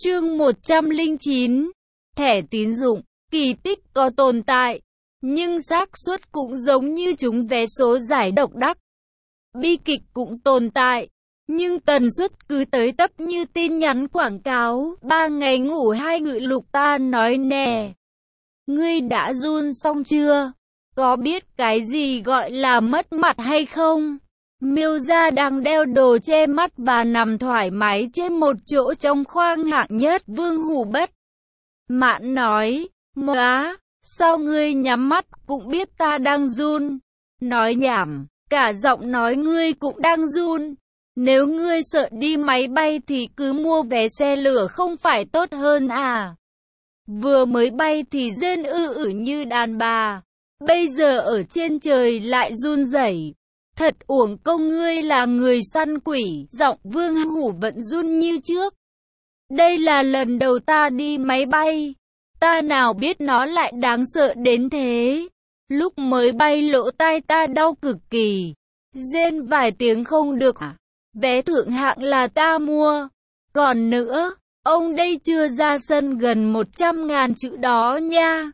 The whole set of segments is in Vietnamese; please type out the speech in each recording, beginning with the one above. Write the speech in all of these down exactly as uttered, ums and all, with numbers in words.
Chương một trăm lẻ chín. Thẻ tín dụng, kỳ tích có tồn tại, nhưng xác suất cũng giống như trúng vé số giải độc đắc. Bi kịch cũng tồn tại, nhưng tần suất cứ tới tấp như tin nhắn quảng cáo. Ba ngày ngủ hai ngự lục ta nói nè. Ngươi đã run xong chưa? Có biết cái gì gọi là mất mặt hay không? Miêu Gia đang đeo đồ che mắt và nằm thoải mái trên một chỗ trong khoang hạng nhất. Vương Hủ bất mãn nói, "Móa, sao ngươi nhắm mắt cũng biết ta đang run?" Nói nhảm, cả giọng nói ngươi cũng đang run. Nếu ngươi sợ đi máy bay thì cứ mua vé xe lửa không phải tốt hơn à? Vừa mới bay thì rên ư ử như đàn bà, bây giờ ở trên trời lại run rẩy. Thật uổng công ngươi là người săn quỷ. Giọng Vương Hủ vẫn run như trước. Đây là lần đầu ta đi máy bay, ta nào biết nó lại đáng sợ đến thế. Lúc mới bay lỗ tai ta đau cực kỳ, rên vài tiếng không được à? Vé thượng hạng là ta mua. Còn nữa, ông đây chưa ra sân gần một trăm ngàn chữ đó nha.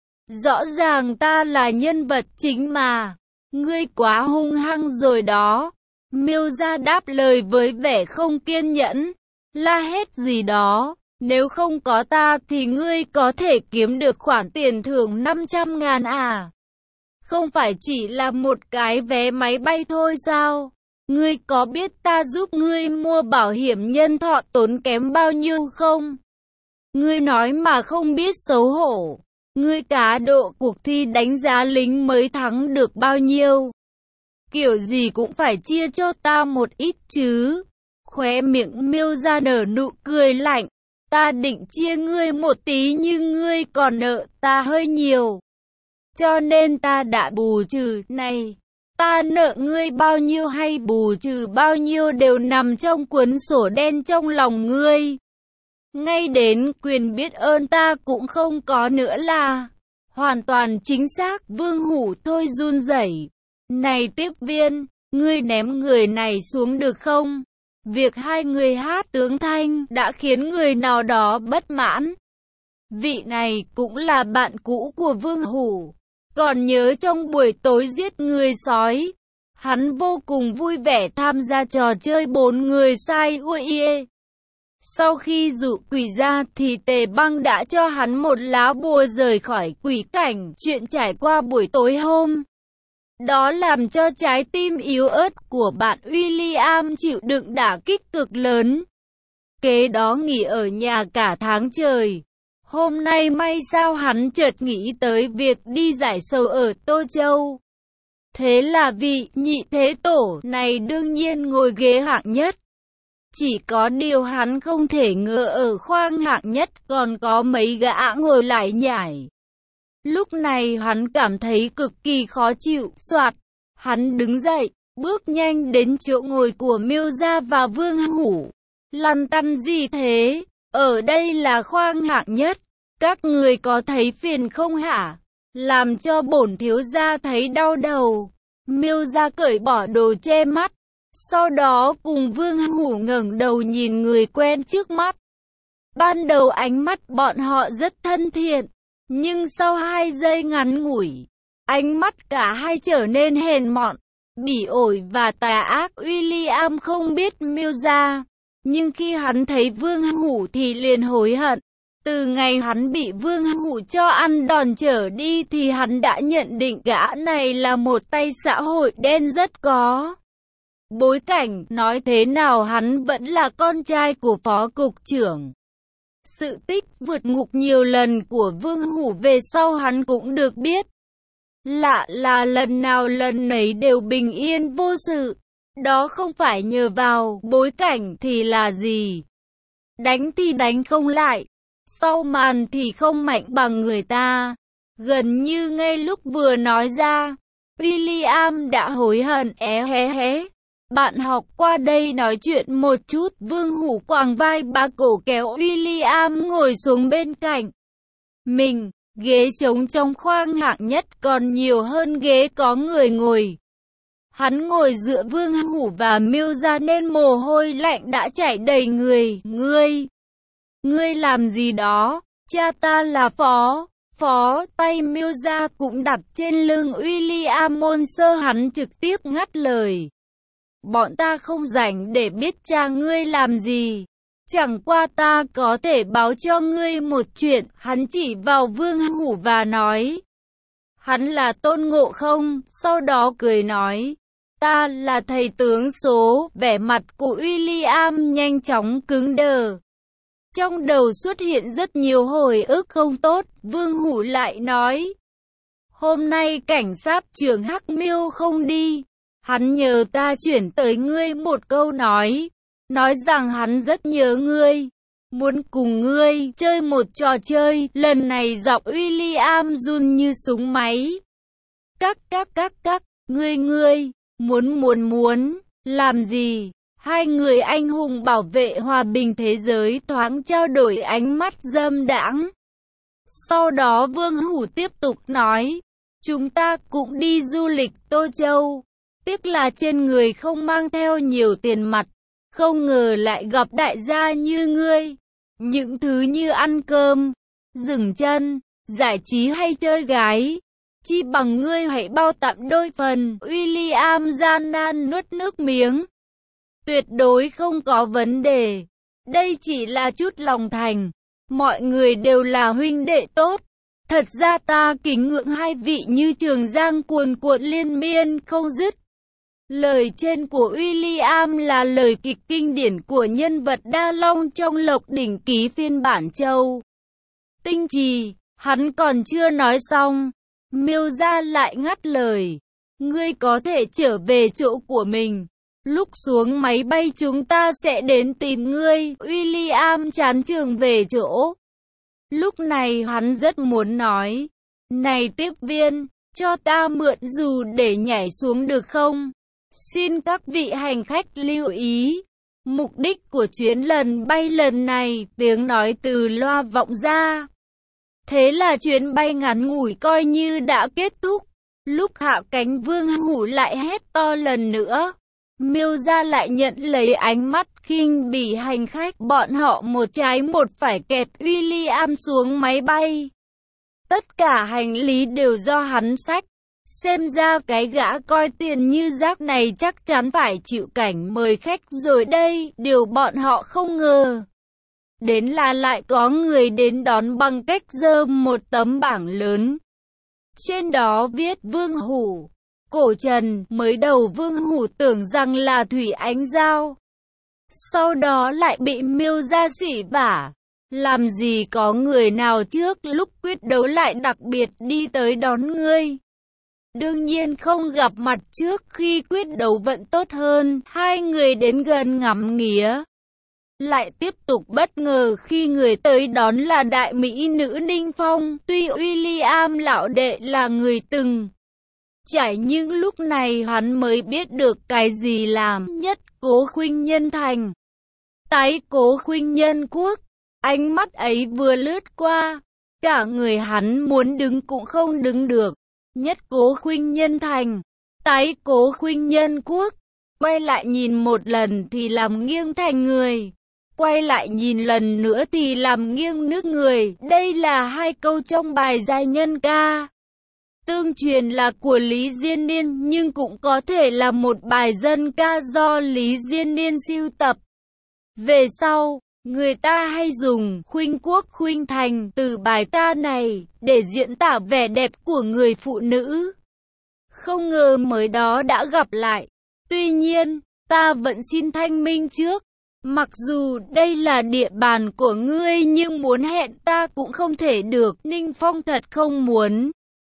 Rõ ràng ta là nhân vật chính mà. Ngươi quá hung hăng rồi đó. Miêu Gia đáp lời với vẻ không kiên nhẫn. La hét gì đó. Nếu không có ta thì ngươi có thể kiếm được khoản tiền thưởng năm trăm ngàn à? Không phải chỉ là một cái vé máy bay thôi sao? Ngươi có biết ta giúp ngươi mua bảo hiểm nhân thọ tốn kém bao nhiêu không? Ngươi nói mà không biết xấu hổ. Ngươi cá độ cuộc thi đánh giá lính mới thắng được bao nhiêu? Kiểu gì cũng phải chia cho ta một ít chứ. Khóe miệng Miêu Gia nở nụ cười lạnh. Ta định chia ngươi một tí nhưng ngươi còn nợ ta hơi nhiều, cho nên ta đã bù trừ. Này, ta nợ ngươi bao nhiêu hay bù trừ bao nhiêu đều nằm trong cuốn sổ đen trong lòng ngươi. Ngay đến quyền biết ơn ta cũng không có nữa là. Hoàn toàn chính xác. Vương Hủ thôi run rẩy. Này tiếp viên, ngươi ném người này xuống được không? Việc hai người hát tướng thanh đã khiến người nào đó bất mãn. Vị này cũng là bạn cũ của Vương Hủ. Còn nhớ trong buổi tối giết người sói, hắn vô cùng vui vẻ tham gia trò chơi bốn người sai uie. Sau khi dụ quỷ ra thì Tề Băng đã cho hắn một lá bùa rời khỏi quỷ cảnh. Chuyện trải qua buổi tối hôm đó làm cho trái tim yếu ớt của bạn William chịu đựng đả kích cực lớn. Kế đó nghỉ ở nhà cả tháng trời. Hôm nay may sao hắn chợt nghĩ tới việc đi giải sầu ở Tô Châu. Thế là vị nhị thế tổ này đương nhiên ngồi ghế hạng nhất. Chỉ có điều hắn không thể ngờ ở khoang hạng nhất còn có mấy gã ngồi lại nhảy. Lúc này hắn cảm thấy cực kỳ khó chịu. Soạt, hắn đứng dậy, bước nhanh đến chỗ ngồi của Miêu Gia và Vương Hủ. Lăn tăn gì thế? Ở đây là khoang hạng nhất, các người có thấy phiền không hả? Làm cho bổn thiếu gia thấy đau đầu. Miêu Gia cởi bỏ đồ che mắt, sau đó cùng Vương Hủ ngẩng đầu nhìn người quen trước mắt. Ban đầu ánh mắt bọn họ rất thân thiện, nhưng sau hai giây ngắn ngủi, ánh mắt cả hai trở nên hèn mọn, bỉ ổi và tà ác. William không biết Miêu Gia, nhưng khi hắn thấy Vương Hủ thì liền hối hận. Từ ngày hắn bị Vương Hủ cho ăn đòn trở đi thì hắn đã nhận định gã này là một tay xã hội đen rất có bối cảnh. Nói thế nào hắn vẫn là con trai của phó cục trưởng. Sự tích vượt ngục nhiều lần của Vương Hủ về sau hắn cũng được biết. Lạ là lần nào lần nấy đều bình yên vô sự. Đó không phải nhờ vào bối cảnh thì là gì? Đánh thì đánh không lại, sau màn thì không mạnh bằng người ta. Gần như ngay lúc vừa nói ra, William đã hối hận. É hé hé. Bạn học qua đây nói chuyện một chút. Vương Hủ quàng vai ba cổ kéo William ngồi xuống bên cạnh mình. Ghế trống trong khoang hạng nhất còn nhiều hơn ghế có người ngồi. Hắn ngồi giữa Vương Hủ và Miêu Gia nên mồ hôi lạnh đã chảy đầy người. Ngươi Ngươi làm gì đó? Cha ta là phó. Phó, tay Miêu Gia cũng đặt trên lưng William Monster, hắn trực tiếp ngắt lời. Bọn ta không rảnh để biết cha ngươi làm gì. Chẳng qua ta có thể báo cho ngươi một chuyện. Hắn chỉ vào Vương Hủ và nói. Hắn là Tôn Ngộ Không, sau đó cười nói. Ta là thầy tướng số. Vẻ mặt của William nhanh chóng cứng đờ. Trong đầu xuất hiện rất nhiều hồi ức không tốt. Vương Hủ lại nói. Hôm nay cảnh sát trưởng Hắc Miêu không đi. Hắn nhờ ta chuyển tới ngươi một câu nói. Nói rằng hắn rất nhớ ngươi. Muốn cùng ngươi chơi một trò chơi. Lần này giọng William run như súng máy. Các các các các. Ngươi ngươi. Muốn muốn muốn. Làm gì? Hai người anh hùng bảo vệ hòa bình thế giới thoáng trao đổi ánh mắt dâm đãng. Sau đó Vương Hủ tiếp tục nói. Chúng ta cũng đi du lịch Tô Châu. Tiếc là trên người không mang theo nhiều tiền mặt. Không ngờ lại gặp đại gia như ngươi. Những thứ như ăn cơm, dừng chân, giải trí hay chơi gái. Chi bằng ngươi hãy bao tặng đôi phần. William gian nan nuốt nước miếng. Tuyệt đối không có vấn đề. Đây chỉ là chút lòng thành. Mọi người đều là huynh đệ tốt. Thật ra ta kính ngưỡng hai vị như Trường Giang cuồn cuộn liên miên không dứt. Lời trên của William là lời kịch kinh điển của nhân vật Đa Long trong Lộc Đỉnh Ký phiên bản Châu Tinh Trì. Hắn còn chưa nói xong, Miêu Gia lại ngắt lời. Ngươi có thể trở về chỗ của mình. Lúc xuống máy bay chúng ta sẽ đến tìm ngươi. William chán chường về chỗ. Lúc này hắn rất muốn nói. Này tiếp viên, cho ta mượn dù để nhảy xuống được không? Xin các vị hành khách lưu ý. Mục đích của chuyến lần bay lần này, tiếng nói từ loa vọng ra. Thế là chuyến bay ngắn ngủi coi như đã kết thúc. Lúc hạ cánh Vương Hủ lại hét to lần nữa. Miêu Gia lại nhận lấy ánh mắt khinh bỉ hành khách. Bọn họ một trái một phải kẹp William xuống máy bay. Tất cả hành lý đều do hắn xách. Xem ra cái gã coi tiền như rác này chắc chắn phải chịu cảnh mời khách rồi đây. Điều bọn họ không ngờ đến là lại có người đến đón bằng cách giơ một tấm bảng lớn. Trên đó viết Vương Hủ, cổ trần. Mới đầu Vương Hủ tưởng rằng là Thủy Ánh Giao. Sau đó lại bị Miêu Gia sỉ vả. Làm gì có người nào trước lúc quyết đấu lại đặc biệt đi tới đón ngươi. Đương nhiên không gặp mặt trước khi quyết đấu vẫn tốt hơn. Hai người đến gần ngắm nghía. Lại tiếp tục bất ngờ khi người tới đón là đại mỹ nữ Ninh Phong. Tuy William lão đệ là người từng trải nhưng lúc này hắn mới biết được cái gì làm nhất cố khuynh nhân thành. Tái cố khuynh nhân quốc. Ánh mắt ấy vừa lướt qua. Cả người hắn muốn đứng cũng không đứng được. Nhất cố khuynh nhân thành. Tái cố khuynh nhân quốc. Quay lại nhìn một lần thì làm nghiêng thành người. Quay lại nhìn lần nữa thì làm nghiêng nước người. Đây là hai câu trong bài giai nhân ca. Tương truyền là của Lý Diên Niên nhưng cũng có thể là một bài dân ca do Lý Diên Niên sưu tập. Về sau, người ta hay dùng khuynh quốc khuynh thành từ bài ca này để diễn tả vẻ đẹp của người phụ nữ. Không ngờ mới đó đã gặp lại. Tuy nhiên, ta vẫn xin thanh minh trước. Mặc dù đây là địa bàn của ngươi nhưng muốn hẹn ta cũng không thể được. Ninh Phong thật không muốn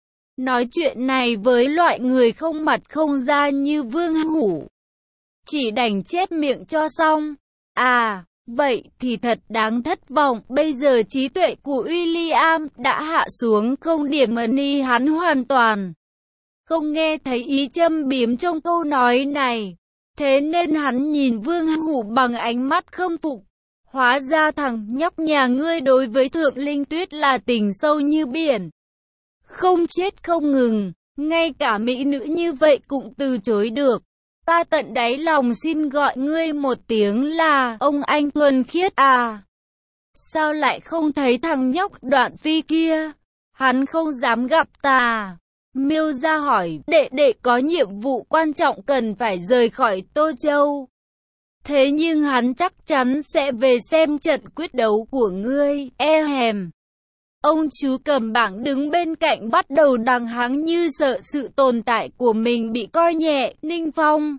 nói chuyện này với loại người không mặt không da như Vương Hủ. Chỉ đành chép miệng cho xong. À, vậy thì thật đáng thất vọng. Bây giờ trí tuệ của William đã hạ xuống, không điểm ẩn ý hắn hoàn toàn không nghe thấy ý châm biếm trong câu nói này. Thế nên hắn nhìn Vương Hủ bằng ánh mắt khâm phục. Hóa ra thằng nhóc nhà ngươi đối với Thượng Linh Tuyết là tình sâu như biển. Không chết không ngừng, ngay cả mỹ nữ như vậy cũng từ chối được. Ta tận đáy lòng xin gọi ngươi một tiếng là ông anh thuần khiết à. Sao lại không thấy thằng nhóc Đoạn Phi kia? Hắn không dám gặp ta. Miêu Gia hỏi, đệ đệ có nhiệm vụ quan trọng cần phải rời khỏi Tô Châu. Thế nhưng hắn chắc chắn sẽ về xem trận quyết đấu của ngươi, e hèm. Ông chú cầm bảng đứng bên cạnh bắt đầu đằng hắng như sợ sự tồn tại của mình bị coi nhẹ. Ninh Phong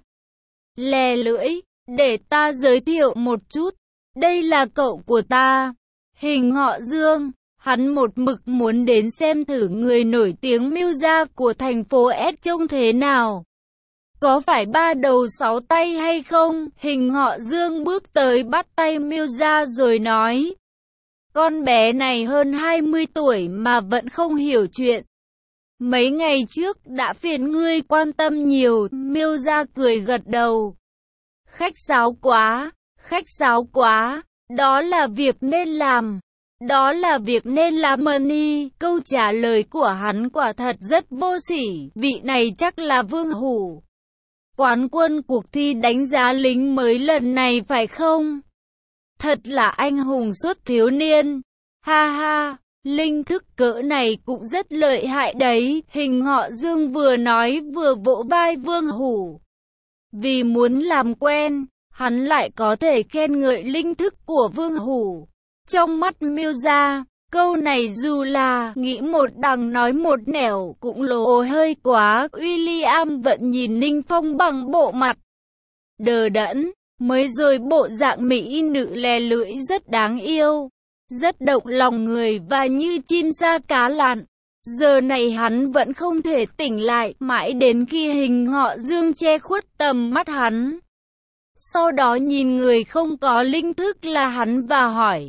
lè lưỡi, để ta giới thiệu một chút. Đây là cậu của ta, Hình Ngọ Dương. Hắn một mực muốn đến xem thử người nổi tiếng Miêu Gia của thành phố S trông thế nào. Có phải ba đầu sáu tay hay không? Hình Ngọ Dương bước tới bắt tay Miêu Gia rồi nói. Con bé này hơn hai mươi tuổi mà vẫn không hiểu chuyện. Mấy ngày trước đã phiền ngươi quan tâm nhiều. Miêu Gia cười gật đầu. Khách sáo quá, khách sáo quá, đó là việc nên làm. Đó là việc nên làm Mani. Câu trả lời của hắn quả thật rất vô sỉ. Vị này chắc là Vương Hủ, quán quân cuộc thi đánh giá lính mới lần này phải không? Thật là anh hùng suốt thiếu niên. Ha ha, linh thức cỡ này cũng rất lợi hại đấy. Hình Ngọ Dương vừa nói vừa vỗ vai Vương Hủ. Vì muốn làm quen, hắn lại có thể khen ngợi linh thức của Vương Hủ. Trong mắt Miêu Gia, câu này dù là nghĩ một đằng nói một nẻo cũng lố hơi quá. William vẫn nhìn Ninh Phong bằng bộ mặt đờ đẫn. Mới rồi bộ dạng mỹ nữ lè lưỡi rất đáng yêu, rất động lòng người và như chim sa cá lặn. Giờ này hắn vẫn không thể tỉnh lại, mãi đến khi Hình Ngọ Dương che khuất tầm mắt hắn. Sau đó nhìn người không có linh thức là hắn và hỏi.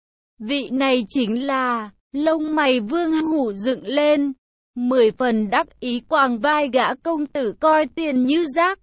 Vị này chính là... Lông mày Vương Hủ dựng lên, mười phần đắc ý quàng vai gã công tử coi tiền như rác.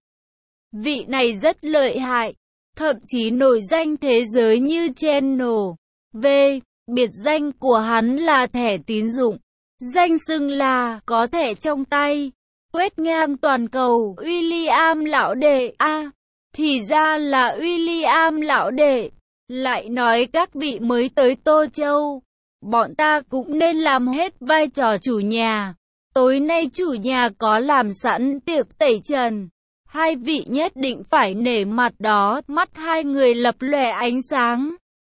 Vị này rất lợi hại, thậm chí nổi danh thế giới như Channel V. Biệt danh của hắn là thẻ tín dụng, danh xưng là có thẻ trong tay, quét ngang toàn cầu. William lão đệ a à, thì ra là William lão đệ. Lại nói các vị mới tới Tô Châu, bọn ta cũng nên làm hết vai trò chủ nhà. Tối nay chủ nhà có làm sẵn tiệc tẩy trần, hai vị nhất định phải nể mặt đó. Mắt hai người lập lòe ánh sáng,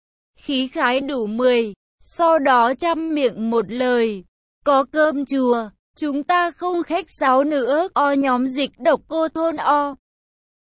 khí khái đủ mười. Sau đó chăm miệng một lời, có cơm chùa, chúng ta không khách sáo nữa. O nhóm dịch độc cô thôn O.